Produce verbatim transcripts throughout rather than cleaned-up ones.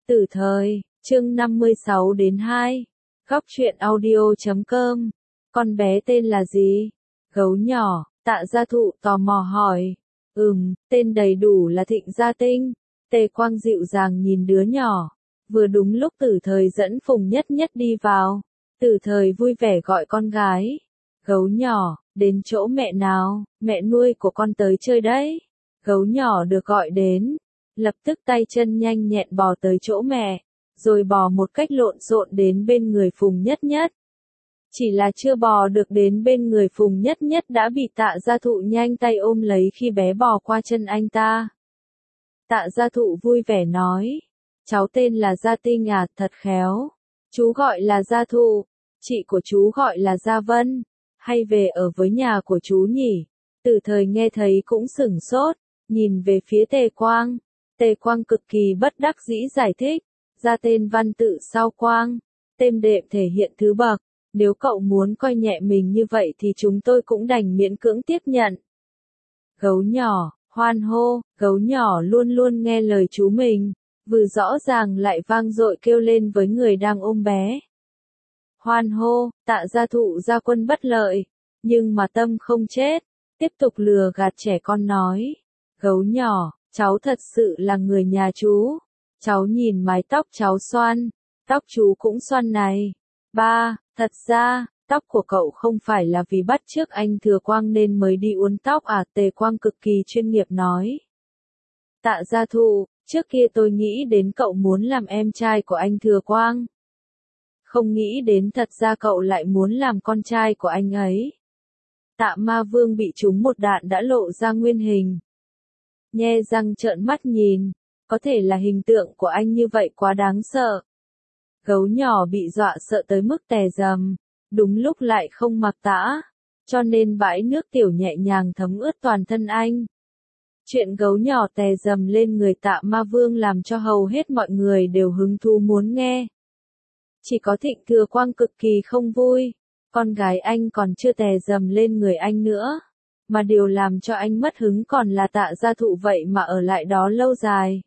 Tử thời, chương năm mươi sáu đến hai. Góc truyện audio chấm com. Con bé tên là gì? Gấu nhỏ, Tạ Gia Thụ tò mò hỏi. Ừm, tên đầy đủ là Thịnh Gia Tinh. Tề Quang dịu dàng nhìn đứa nhỏ. Vừa đúng lúc Tử thời dẫn Phùng Nhất Nhất đi vào. Tử thời vui vẻ gọi con gái. Gấu nhỏ, đến chỗ mẹ nào, mẹ nuôi của con tới chơi đấy. Gấu nhỏ được gọi đến. Lập tức tay chân nhanh nhẹn bò tới chỗ mẹ, rồi bò một cách lộn xộn đến bên người Phùng Nhất Nhất. Chỉ là chưa bò được đến bên người Phùng Nhất Nhất đã bị Tạ Gia Thụ nhanh tay ôm lấy khi bé bò qua chân anh ta. Tạ Gia Thụ vui vẻ nói, cháu tên là Gia Tinh à, thật khéo. Chú gọi là Gia Thụ, chị của chú gọi là Gia Vân, hay về ở với nhà của chú nhỉ? Từ thời nghe thấy cũng sửng sốt, nhìn về phía Tề Quang. Tề Quang cực kỳ bất đắc dĩ giải thích, ra tên văn tự sau Quang, tên đệm thể hiện thứ bậc, nếu cậu muốn coi nhẹ mình như vậy thì chúng tôi cũng đành miễn cưỡng tiếp nhận. Gấu nhỏ, hoan hô, gấu nhỏ luôn luôn nghe lời chú mình, vừa rõ ràng lại vang dội kêu lên với người đang ôm bé. Hoan hô, Tạ Gia Thụ ra quân bất lợi, nhưng mà tâm không chết, tiếp tục lừa gạt trẻ con nói, gấu nhỏ, cháu thật sự là người nhà chú. Cháu nhìn mái tóc cháu xoăn, tóc chú cũng xoăn này. Ba, thật ra, tóc của cậu không phải là vì bắt chước anh Thừa Quang nên mới đi uốn tóc à? Tề Quang cực kỳ chuyên nghiệp nói. Tạ Gia Thụ, trước kia tôi nghĩ đến cậu muốn làm em trai của anh Thừa Quang. Không nghĩ đến thật ra cậu lại muốn làm con trai của anh ấy. Tạ Ma Vương bị trúng một đạn đã lộ ra nguyên hình. Nhe răng trợn mắt nhìn, có thể là hình tượng của anh như vậy quá đáng sợ. Gấu nhỏ bị dọa sợ tới mức tè dầm, đúng lúc lại không mặc tã, cho nên bãi nước tiểu nhẹ nhàng thấm ướt toàn thân anh. Chuyện gấu nhỏ tè dầm lên người Tạ Ma Vương làm cho hầu hết mọi người đều hứng thú muốn nghe. Chỉ có Thịnh Thừa Quang cực kỳ không vui, con gái anh còn chưa tè dầm lên người anh nữa. Mà điều làm cho anh mất hứng còn là Tạ Gia Thụ vậy mà ở lại đó lâu dài.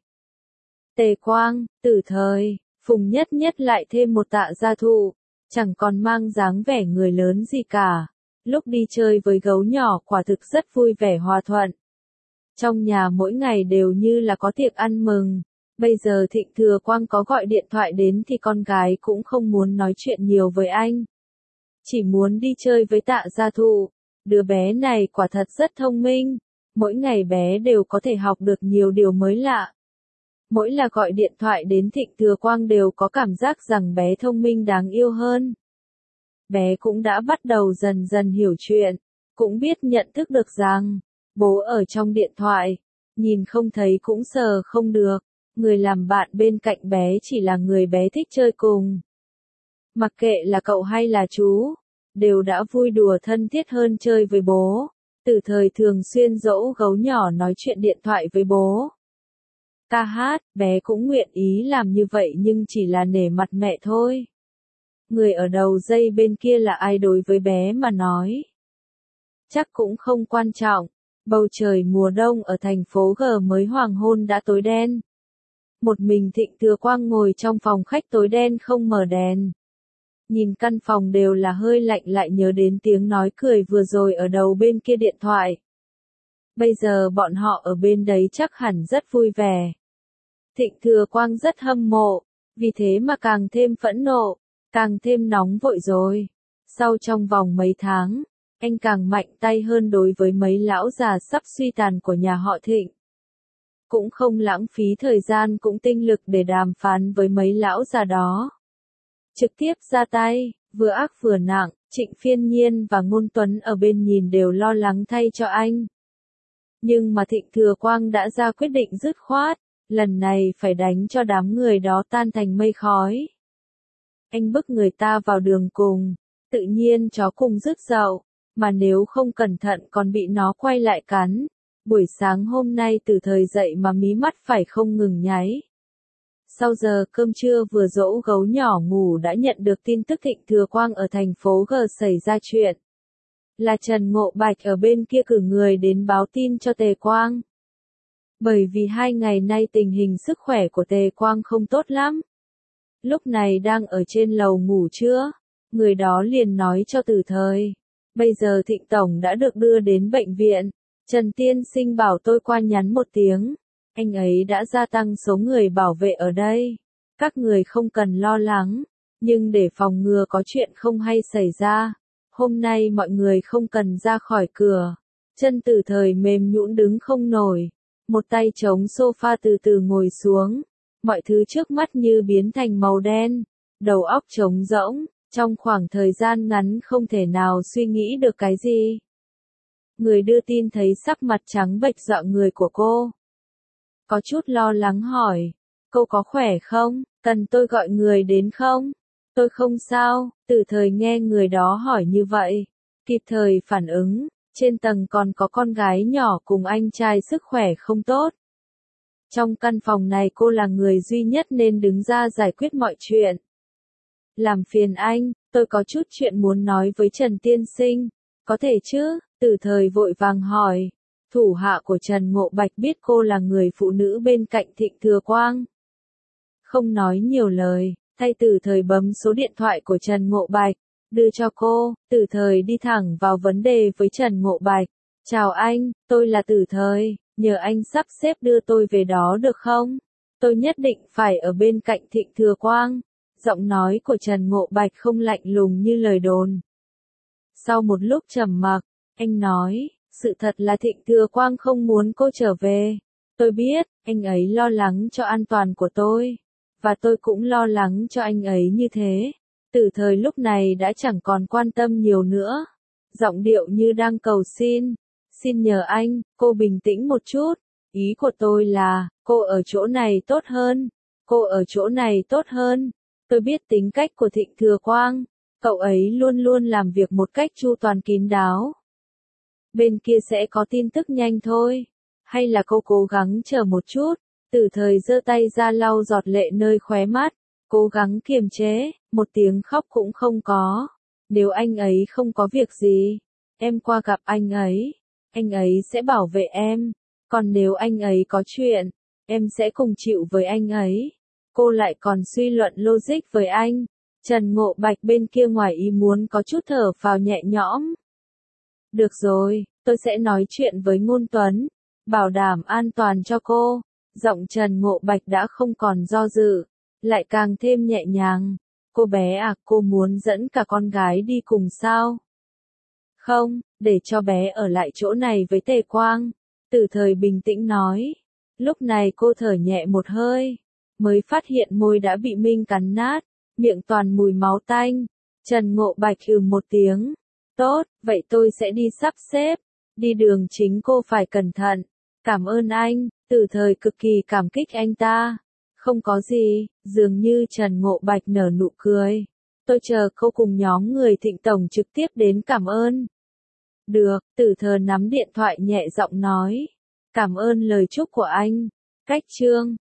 Tề Quang, Tử thời, Phùng Nhất Nhất lại thêm một Tạ Gia Thụ, chẳng còn mang dáng vẻ người lớn gì cả. Lúc đi chơi với gấu nhỏ quả thực rất vui vẻ hòa thuận. Trong nhà mỗi ngày đều như là có tiệc ăn mừng. Bây giờ Thịnh Thừa Quang có gọi điện thoại đến thì con gái cũng không muốn nói chuyện nhiều với anh. Chỉ muốn đi chơi với Tạ Gia Thụ. Đứa bé này quả thật rất thông minh, mỗi ngày bé đều có thể học được nhiều điều mới lạ. Mỗi là gọi điện thoại đến Thịnh Thừa Quang đều có cảm giác rằng bé thông minh đáng yêu hơn. Bé cũng đã bắt đầu dần dần hiểu chuyện, cũng biết nhận thức được rằng, bố ở trong điện thoại, nhìn không thấy cũng sờ không được, người làm bạn bên cạnh bé chỉ là người bé thích chơi cùng. Mặc kệ là cậu hay là chú, đều đã vui đùa thân thiết hơn chơi với bố. Từ thời thường xuyên dỗ gấu nhỏ nói chuyện điện thoại với bố. Ca hát, bé cũng nguyện ý làm như vậy nhưng chỉ là nể mặt mẹ thôi. Người ở đầu dây bên kia là ai đối với bé mà nói? Chắc cũng không quan trọng. Bầu trời mùa đông ở thành phố G mới hoàng hôn đã tối đen. Một mình Thịnh Thừa Quang ngồi trong phòng khách tối đen không mở đèn. Nhìn căn phòng đều là hơi lạnh lại nhớ đến tiếng nói cười vừa rồi ở đầu bên kia điện thoại. Bây giờ bọn họ ở bên đấy chắc hẳn rất vui vẻ. Thịnh Thừa Quang rất hâm mộ, vì thế mà càng thêm phẫn nộ, càng thêm nóng vội rồi. Sau trong vòng mấy tháng, anh càng mạnh tay hơn đối với mấy lão già sắp suy tàn của nhà họ Thịnh. Cũng không lãng phí thời gian cũng tinh lực để đàm phán với mấy lão già đó. Trực tiếp ra tay, vừa ác vừa nặng, Trịnh Phiên Nhiên và Ngôn Tuấn ở bên nhìn đều lo lắng thay cho anh. Nhưng mà Thịnh Thừa Quang đã ra quyết định dứt khoát, lần này phải đánh cho đám người đó tan thành mây khói. Anh bức người ta vào đường cùng, tự nhiên chó cùng rứt dậu, mà nếu không cẩn thận còn bị nó quay lại cắn. Buổi sáng hôm nay từ thời dậy mà mí mắt phải không ngừng nháy. Sau giờ cơm trưa vừa dỗ gấu nhỏ ngủ đã nhận được tin tức Thịnh Thừa Quang ở thành phố G xảy ra chuyện. Là Trần Ngộ Bạch ở bên kia cử người đến báo tin cho Tề Quang. Bởi vì hai ngày nay tình hình sức khỏe của Tề Quang không tốt lắm. Lúc này đang ở trên lầu ngủ trưa, người đó liền nói cho Từ Thời. Bây giờ Thịnh Tổng đã được đưa đến bệnh viện. Trần Tiên Sinh bảo tôi qua nhắn một tiếng. Anh ấy đã gia tăng số người bảo vệ ở đây. Các người không cần lo lắng. Nhưng để phòng ngừa có chuyện không hay xảy ra, hôm nay mọi người không cần ra khỏi cửa. Chân Từ Thời mềm nhũn đứng không nổi. Một tay chống sofa từ từ ngồi xuống. Mọi thứ trước mắt như biến thành màu đen. Đầu óc trống rỗng. Trong khoảng thời gian ngắn không thể nào suy nghĩ được cái gì. Người đưa tin thấy sắc mặt trắng bệch dọa người của cô. Có chút lo lắng hỏi. Cô có khỏe không? Cần tôi gọi người đến không? Tôi không sao. Từ Thời nghe người đó hỏi như vậy. Kịp thời phản ứng. Trên tầng còn có con gái nhỏ cùng anh trai sức khỏe không tốt. Trong căn phòng này cô là người duy nhất nên đứng ra giải quyết mọi chuyện. Làm phiền anh, tôi có chút chuyện muốn nói với Trần Tiên Sinh. Có thể chứ? Từ Thời vội vàng hỏi. Thủ hạ của Trần Ngộ Bạch biết cô là người phụ nữ bên cạnh Thịnh Thừa Quang. Không nói nhiều lời, thay Từ Thời bấm số điện thoại của Trần Ngộ Bạch, đưa cho cô. Từ Thời đi thẳng vào vấn đề với Trần Ngộ Bạch. Chào anh, tôi là Từ Thời, nhờ anh sắp xếp đưa tôi về đó được không? Tôi nhất định phải ở bên cạnh Thịnh Thừa Quang. Giọng nói của Trần Ngộ Bạch không lạnh lùng như lời đồn. Sau một lúc trầm mặc, anh nói, sự thật là Thịnh Thừa Quang không muốn cô trở về. Tôi biết, anh ấy lo lắng cho an toàn của tôi. Và tôi cũng lo lắng cho anh ấy như thế. Từ Thời lúc này đã chẳng còn quan tâm nhiều nữa. Giọng điệu như đang cầu xin. Xin nhờ anh, cô bình tĩnh một chút. Ý của tôi là, cô ở chỗ này tốt hơn. Cô ở chỗ này tốt hơn. Tôi biết tính cách của Thịnh Thừa Quang. Cậu ấy luôn luôn làm việc một cách chu toàn kín đáo. Bên kia sẽ có tin tức nhanh thôi. Hay là cô cố gắng chờ một chút. Từ Thời giơ tay ra lau giọt lệ nơi khóe mắt. Cố gắng kiềm chế, một tiếng khóc cũng không có. Nếu anh ấy không có việc gì, em qua gặp anh ấy. Anh ấy sẽ bảo vệ em. Còn nếu anh ấy có chuyện, em sẽ cùng chịu với anh ấy. Cô lại còn suy luận logic với anh. Trần Ngộ Bạch bên kia ngoài ý muốn có chút thở phào nhẹ nhõm. Được rồi, tôi sẽ nói chuyện với Ngôn Tuấn. Bảo đảm an toàn cho cô. Giọng Trần Ngộ Bạch đã không còn do dự. Lại càng thêm nhẹ nhàng. Cô bé à, cô muốn dẫn cả con gái đi cùng sao? Không, để cho bé ở lại chỗ này với Tề Quang. Từ Thời bình tĩnh nói. Lúc này cô thở nhẹ một hơi. Mới phát hiện môi đã bị Minh cắn nát. Miệng toàn mùi máu tanh. Trần Ngộ Bạch hừ một tiếng. Tốt, vậy tôi sẽ đi sắp xếp. Đi đường chính cô phải cẩn thận. Cảm ơn anh. Từ Thời cực kỳ cảm kích anh ta. Không có gì, dường như Trần Ngộ Bạch nở nụ cười. Tôi chờ cô cùng nhóm người Thịnh Tổng trực tiếp đến cảm ơn. Được, Từ Thời nắm điện thoại nhẹ giọng nói. Cảm ơn lời chúc của anh. Cách chương